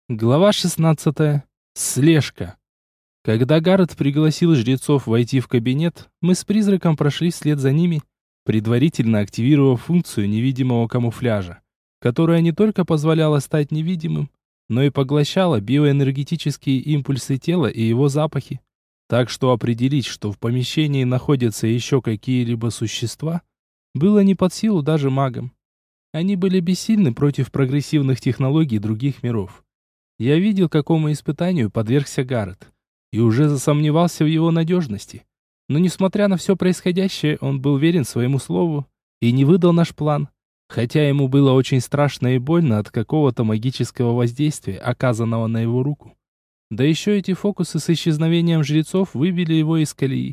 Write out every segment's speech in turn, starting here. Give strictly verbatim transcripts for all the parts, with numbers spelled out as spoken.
Глава шестнадцатая. Слежка. Когда Гаррет пригласил жрецов войти в кабинет, мы с призраком прошли вслед за ними, предварительно активировав функцию невидимого камуфляжа, которая не только позволяла стать невидимым, но и поглощала биоэнергетические импульсы тела и его запахи. Так что определить, что в помещении находятся еще какие-либо существа, было не под силу даже магам. Они были бессильны против прогрессивных технологий других миров. Я видел, какому испытанию подвергся Гаррет, и уже засомневался в его надежности. Но несмотря на все происходящее, он был верен своему слову и не выдал наш план, хотя ему было очень страшно и больно от какого-то магического воздействия, оказанного на его руку. Да еще эти фокусы с исчезновением жрецов выбили его из колеи.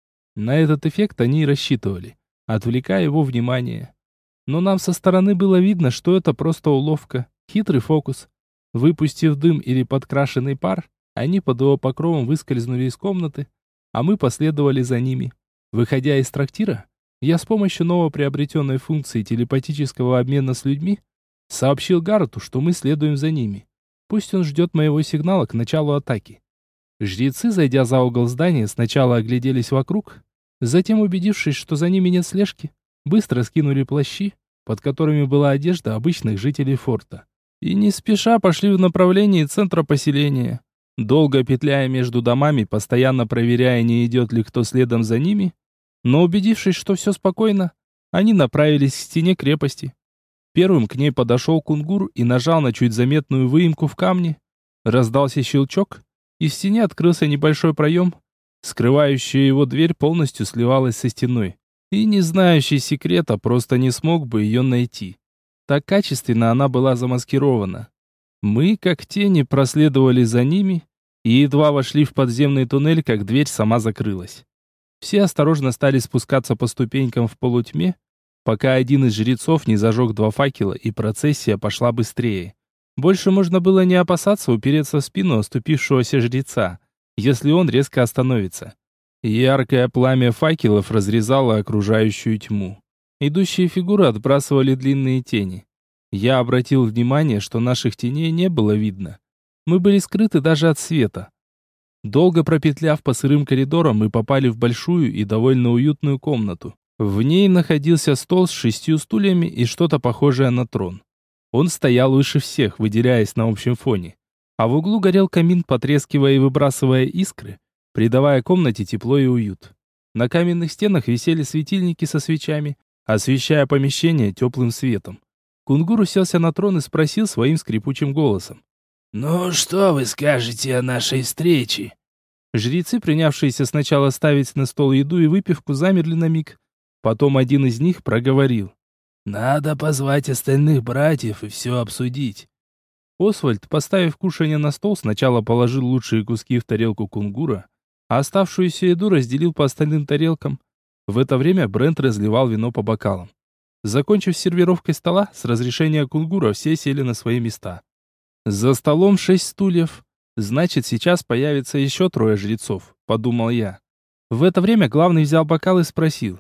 На этот эффект они и рассчитывали, отвлекая его внимание. Но нам со стороны было видно, что это просто уловка, хитрый фокус. Выпустив дым или подкрашенный пар, они под его покровом выскользнули из комнаты, а мы последовали за ними. Выходя из трактира, я с помощью новоприобретенной функции телепатического обмена с людьми сообщил Гаррету, что мы следуем за ними. Пусть он ждет моего сигнала к началу атаки. Жрецы, зайдя за угол здания, сначала огляделись вокруг, затем, убедившись, что за ними нет слежки, быстро скинули плащи, под которыми была одежда обычных жителей форта, и не спеша пошли в направлении центра поселения. Долго петляя между домами, постоянно проверяя, не идет ли кто следом за ними, но убедившись, что все спокойно, они направились к стене крепости. Первым к ней подошел кунгур и нажал на чуть заметную выемку в камне. Раздался щелчок, и в стене открылся небольшой проем. Скрывающая его дверь полностью сливалась со стеной, и не знающий секрета просто не смог бы ее найти. Так качественно она была замаскирована. Мы, как тени, проследовали за ними и едва вошли в подземный туннель, как дверь сама закрылась. Все осторожно стали спускаться по ступенькам в полутьме, пока один из жрецов не зажег два факела, и процессия пошла быстрее. Больше можно было не опасаться упереться в спину оступившегося жреца, если он резко остановится. Яркое пламя факелов разрезало окружающую тьму. Идущие фигуры отбрасывали длинные тени. Я обратил внимание, что наших теней не было видно. Мы были скрыты даже от света. Долго пропетляв по сырым коридорам, мы попали в большую и довольно уютную комнату. В ней находился стол с шестью стульями и что-то похожее на трон. Он стоял выше всех, выделяясь на общем фоне. А в углу горел камин, потрескивая и выбрасывая искры, придавая комнате тепло и уют. На каменных стенах висели светильники со свечами, освещая помещение теплым светом. Кунгур уселся на трон и спросил своим скрипучим голосом: «Ну, что вы скажете о нашей встрече?» Жрецы, принявшиеся сначала ставить на стол еду и выпивку, замерли на миг. Потом один из них проговорил: «Надо позвать остальных братьев и все обсудить». Освальд, поставив кушанье на стол, сначала положил лучшие куски в тарелку кунгура, а оставшуюся еду разделил по остальным тарелкам. В это время Брент разливал вино по бокалам. Закончив сервировкой стола, с разрешения кунгура все сели на свои места. За столом шесть стульев. Значит, сейчас появится еще трое жрецов, подумал я. В это время главный взял бокал и спросил: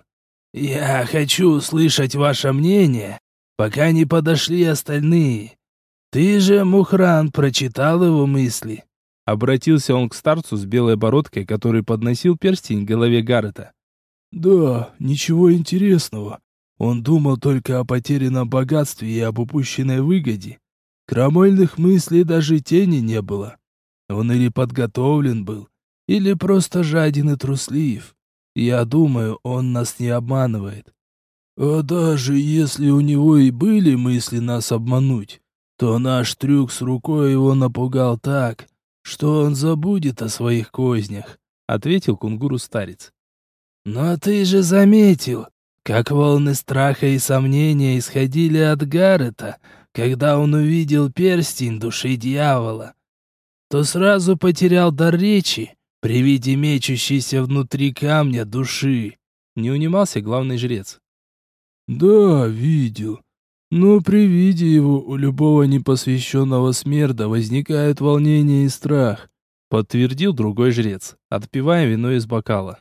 «Я хочу услышать ваше мнение, пока не подошли остальные. Ты же, Мухран, прочитал его мысли?» Обратился он к старцу с белой бородкой, который подносил перстень к голове Гаррета. «Да, ничего интересного. Он думал только о потерянном богатстве и об упущенной выгоде. Крамольных мыслей даже тени не было. Он или подготовлен был, или просто жаден и труслив. Я думаю, он нас не обманывает. А даже если у него и были мысли нас обмануть, то наш трюк с рукой его напугал так, что он забудет о своих кознях», — ответил кунгуру-старец. «Но ты же заметил, как волны страха и сомнения исходили от Гаррета, когда он увидел перстень души дьявола, то сразу потерял дар речи при виде мечущейся внутри камня души». Не унимался главный жрец. «Да, видел. Но при виде его у любого непосвященного смерда возникает волнение и страх», подтвердил другой жрец, отпивая вино из бокала.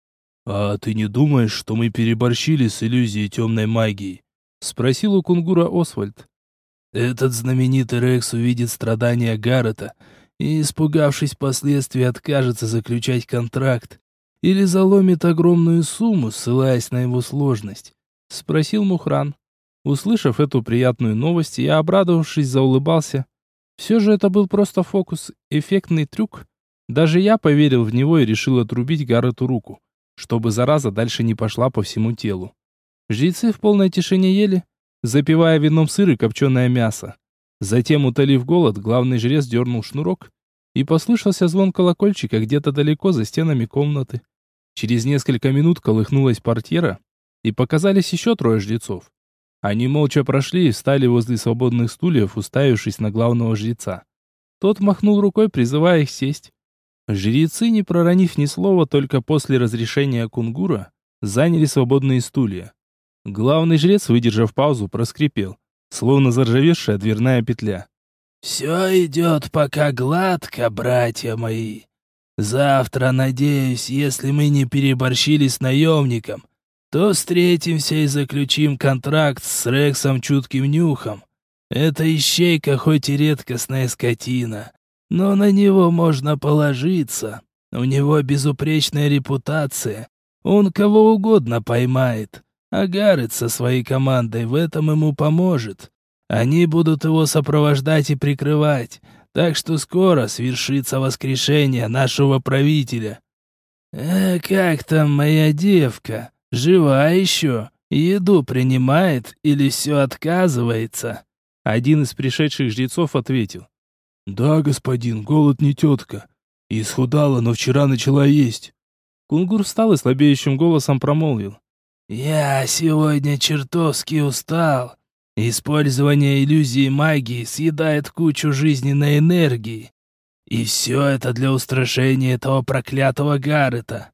«А ты не думаешь, что мы переборщили с иллюзией темной магии?» Спросил у кунгура Освальд. Этот знаменитый Рекс увидит страдания Гаррета и, испугавшись последствий, откажется заключать контракт или заломит огромную сумму, ссылаясь на его сложность?» — спросил Мухран. Услышав эту приятную новость, я, обрадовавшись, заулыбался. Все же это был просто фокус, эффектный трюк. Даже я поверил в него и решил отрубить Гаррету руку, чтобы зараза дальше не пошла по всему телу. Жрецы в полной тишине ели, запивая вином сыр и копченое мясо. Затем, утолив голод, главный жрец дернул шнурок, и послышался звон колокольчика где-то далеко за стенами комнаты. Через несколько минут колыхнулась портьера, и показались еще трое жрецов. Они молча прошли и встали возле свободных стульев, уставившись на главного жреца. Тот махнул рукой, призывая их сесть. Жрецы, не проронив ни слова, только после разрешения кунгура, заняли свободные стулья. Главный жрец, выдержав паузу, проскрипел, словно заржавевшая дверная петля: «Все идет пока гладко, братья мои. Завтра, надеюсь, если мы не переборщили с наемником, то встретимся и заключим контракт с Рексом Чутким Нюхом. Это ищейка, хоть и редкостная скотина, но на него можно положиться. У него безупречная репутация, он кого угодно поймает, а Гаррет со своей командой в этом ему поможет. Они будут его сопровождать и прикрывать, так что скоро свершится воскрешение нашего правителя. Э, как там моя девка? Жива еще? Еду принимает или все отказывается?» Один из пришедших жрецов ответил: «Да, господин, голод не тетка. Исхудала, но вчера начала есть». Кунгур встал и слабеющим голосом промолвил: «Я сегодня чертовски устал. Использование иллюзии магии съедает кучу жизненной энергии. И все это для устрашения этого проклятого Гаррета.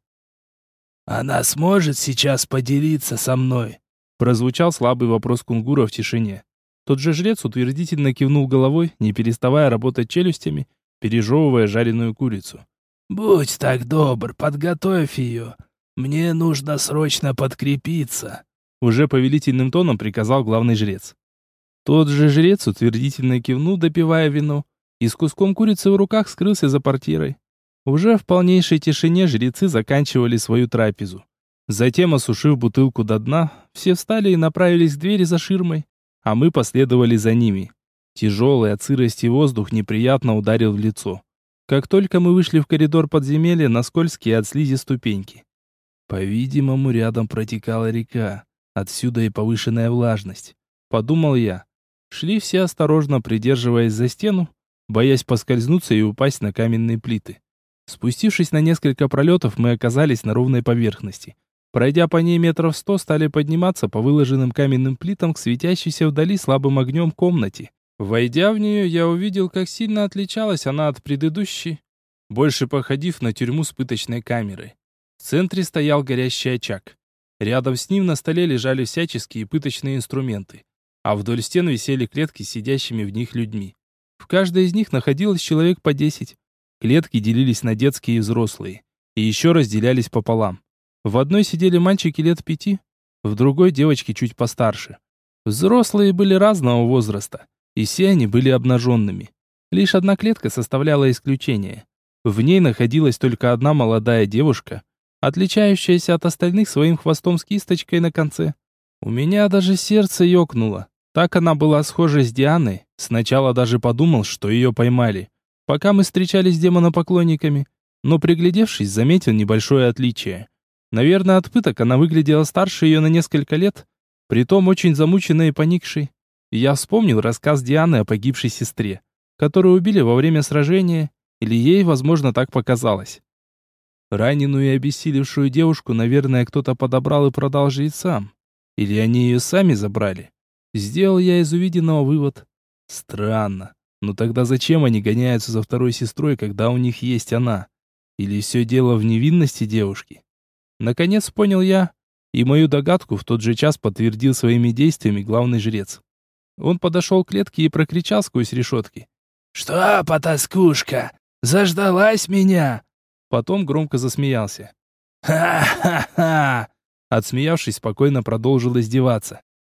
Она сможет сейчас поделиться со мной?» Прозвучал слабый вопрос кунгура в тишине. Тот же жрец утвердительно кивнул головой, не переставая работать челюстями, пережевывая жареную курицу. «Будь так добр, подготовь ее. Мне нужно срочно подкрепиться», — уже повелительным тоном приказал главный жрец. Тот же жрец утвердительно кивнул, допивая вино, и с куском курицы в руках скрылся за портьерой. Уже в полнейшей тишине жрецы заканчивали свою трапезу. Затем, осушив бутылку до дна, все встали и направились к двери за ширмой, а мы последовали за ними. Тяжелый от сырости воздух неприятно ударил в лицо. Как только мы вышли в коридор подземелья на скользкие от слизи ступеньки. По-видимому, рядом протекала река, отсюда и повышенная влажность. Подумал я. Шли все осторожно, придерживаясь за стену, боясь поскользнуться и упасть на каменные плиты. Спустившись на несколько пролетов, мы оказались на ровной поверхности. Пройдя по ней метров сто, стали подниматься по выложенным каменным плитам к светящейся вдали слабым огнем комнате. Войдя в нее, я увидел, как сильно отличалась она от предыдущей, больше походив на тюрьму с пыточной камерой. В центре стоял горящий очаг. Рядом с ним на столе лежали всяческие пыточные инструменты, а вдоль стен висели клетки с сидящими в них людьми. В каждой из них находилось человек по десять. Клетки делились на детские и взрослые, и еще разделялись пополам. В одной сидели мальчики лет пяти, в другой девочки чуть постарше. Взрослые были разного возраста, и все они были обнаженными. Лишь одна клетка составляла исключение. В ней находилась только одна молодая девушка, отличающаяся от остальных своим хвостом с кисточкой на конце. У меня даже сердце ёкнуло. Так она была схожа с Дианой. Сначала даже подумал, что ее поймали, пока мы встречались с демонопоклонниками, но, приглядевшись, заметил небольшое отличие. Наверное, от пыток она выглядела старше ее на несколько лет, притом очень замученной и поникшей. Я вспомнил рассказ Дианы о погибшей сестре, которую убили во время сражения, или ей, возможно, так показалось. Раненую и обессилевшую девушку, наверное, кто-то подобрал и продал жрецам. Или они ее сами забрали. Сделал я из увиденного вывод. Странно. Но тогда зачем они гоняются за второй сестрой, когда у них есть она? Или все дело в невинности девушки? Наконец понял я, и мою догадку в тот же час подтвердил своими действиями главный жрец. Он подошел к клетке и прокричал сквозь решетки: «Что, потаскушка, заждалась меня?» Потом громко засмеялся. «Ха-ха-ха!» Отсмеявшись, спокойно продолжил издеваться.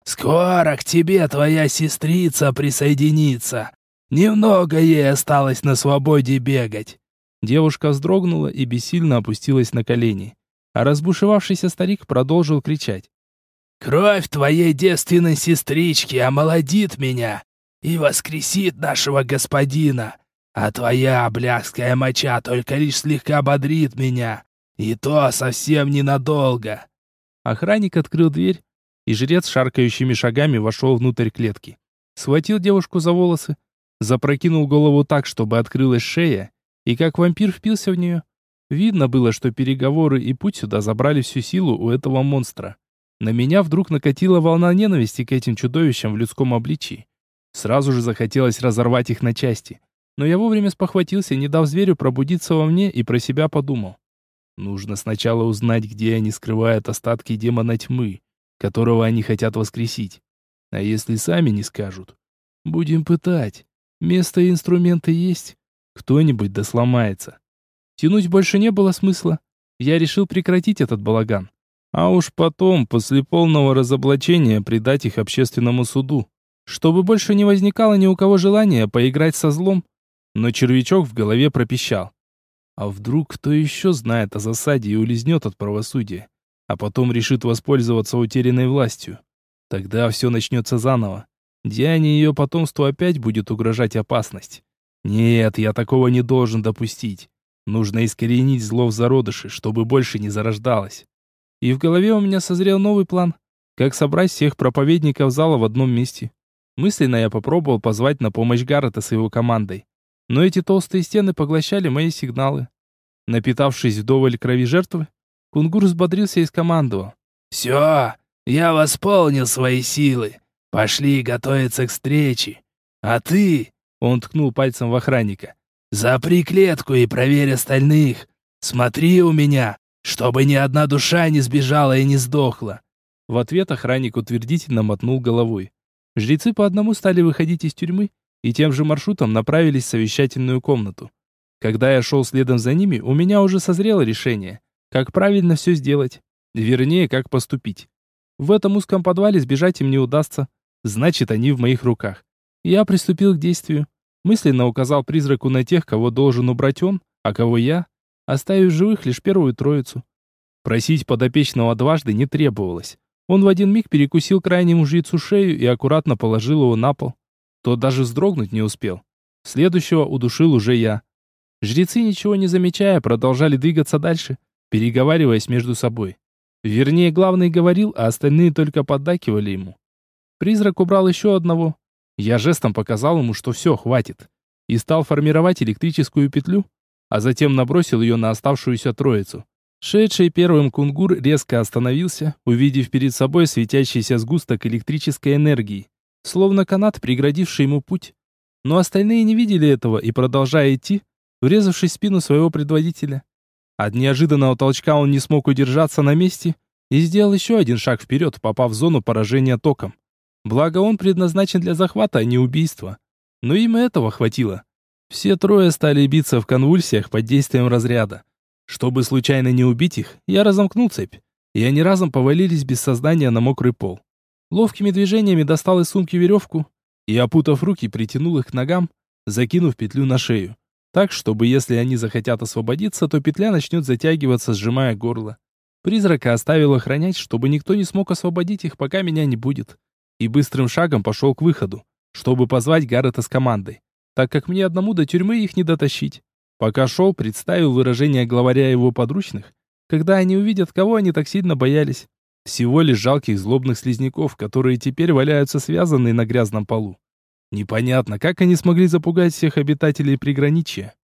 «Скоро к тебе твоя сестрица присоединится. Немного ей осталось на свободе бегать». Девушка вздрогнула и бессильно опустилась на колени. А разбушевавшийся старик продолжил кричать. «Кровь твоей девственной сестрички омолодит меня и воскресит нашего господина, а твоя блядская моча только лишь слегка бодрит меня, и то совсем ненадолго». Охранник открыл дверь, и жрец шаркающими шагами вошел внутрь клетки. Схватил девушку за волосы, запрокинул голову так, чтобы открылась шея, и как вампир впился в нее. Видно было, что переговоры и путь сюда забрали всю силу у этого монстра. На меня вдруг накатила волна ненависти к этим чудовищам в людском обличии. Сразу же захотелось разорвать их на части. Но я вовремя спохватился, не дав зверю пробудиться во мне, и про себя подумал. Нужно сначала узнать, где они скрывают остатки демона тьмы, которого они хотят воскресить. А если сами не скажут? Будем пытать. Место и инструменты есть. Кто-нибудь да сломается. Тянуть больше не было смысла. Я решил прекратить этот балаган. А уж потом, после полного разоблачения, предать их общественному суду. Чтобы больше не возникало ни у кого желания поиграть со злом. Но червячок в голове пропищал. А вдруг кто еще знает о засаде и улизнет от правосудия, а потом решит воспользоваться утерянной властью? Тогда все начнется заново. Диане и ее потомству опять будет угрожать опасность. Нет, я такого не должен допустить. Нужно искоренить зло в зародыше, чтобы больше не зарождалось. И в голове у меня созрел новый план. Как собрать всех проповедников зала в одном месте. Мысленно я попробовал позвать на помощь Гаррета с его командой. Но эти толстые стены поглощали мои сигналы. Напитавшись вдоволь крови жертвы, Кунгур взбодрился и скомандовал. «Все, я восполнил свои силы. Пошли готовиться к встрече. А ты...» — он ткнул пальцем в охранника. «Запри клетку и проверь остальных. Смотри у меня, чтобы ни одна душа не сбежала и не сдохла». В ответ охранник утвердительно мотнул головой. Жрецы по одному стали выходить из тюрьмы и тем же маршрутом направились в совещательную комнату. Когда я шел следом за ними, у меня уже созрело решение, как правильно все сделать, вернее, как поступить. В этом узком подвале сбежать им не удастся, значит, они в моих руках. Я приступил к действию, мысленно указал призраку на тех, кого должен убрать он, а кого я, оставив живых лишь первую троицу. Просить подопечного дважды не требовалось. Он в один миг перекусил крайнему жрецу шею и аккуратно положил его на пол. Тот даже вздрогнуть не успел. Следующего удушил уже я. Жрецы, ничего не замечая, продолжали двигаться дальше, переговариваясь между собой. Вернее, главный говорил, а остальные только поддакивали ему. Призрак убрал еще одного. Я жестом показал ему, что все, хватит. И стал формировать электрическую петлю, а затем набросил ее на оставшуюся троицу. Шедший первым Кунгур резко остановился, увидев перед собой светящийся сгусток электрической энергии, словно канат, преградивший ему путь. Но остальные не видели этого и, продолжая идти, врезавшись в спину своего предводителя. От неожиданного толчка он не смог удержаться на месте и сделал еще один шаг вперед, попав в зону поражения током. Благо он предназначен для захвата, а не убийства. Но им и этого хватило. Все трое стали биться в конвульсиях под действием разряда. Чтобы случайно не убить их, я разомкнул цепь, и они разом повалились без сознания на мокрый пол. Ловкими движениями достал из сумки веревку и, опутав руки, притянул их к ногам, закинув петлю на шею. Так, чтобы если они захотят освободиться, то петля начнет затягиваться, сжимая горло. Призрака оставил охранять, чтобы никто не смог освободить их, пока меня не будет. И быстрым шагом пошел к выходу, чтобы позвать Гаррета с командой, так как мне одному до тюрьмы их не дотащить. Пока шел, представил выражение главаря его подручных, когда они увидят, кого они так сильно боялись. Всего лишь жалких злобных слизняков, которые теперь валяются связанные на грязном полу. Непонятно, как они смогли запугать всех обитателей приграничья.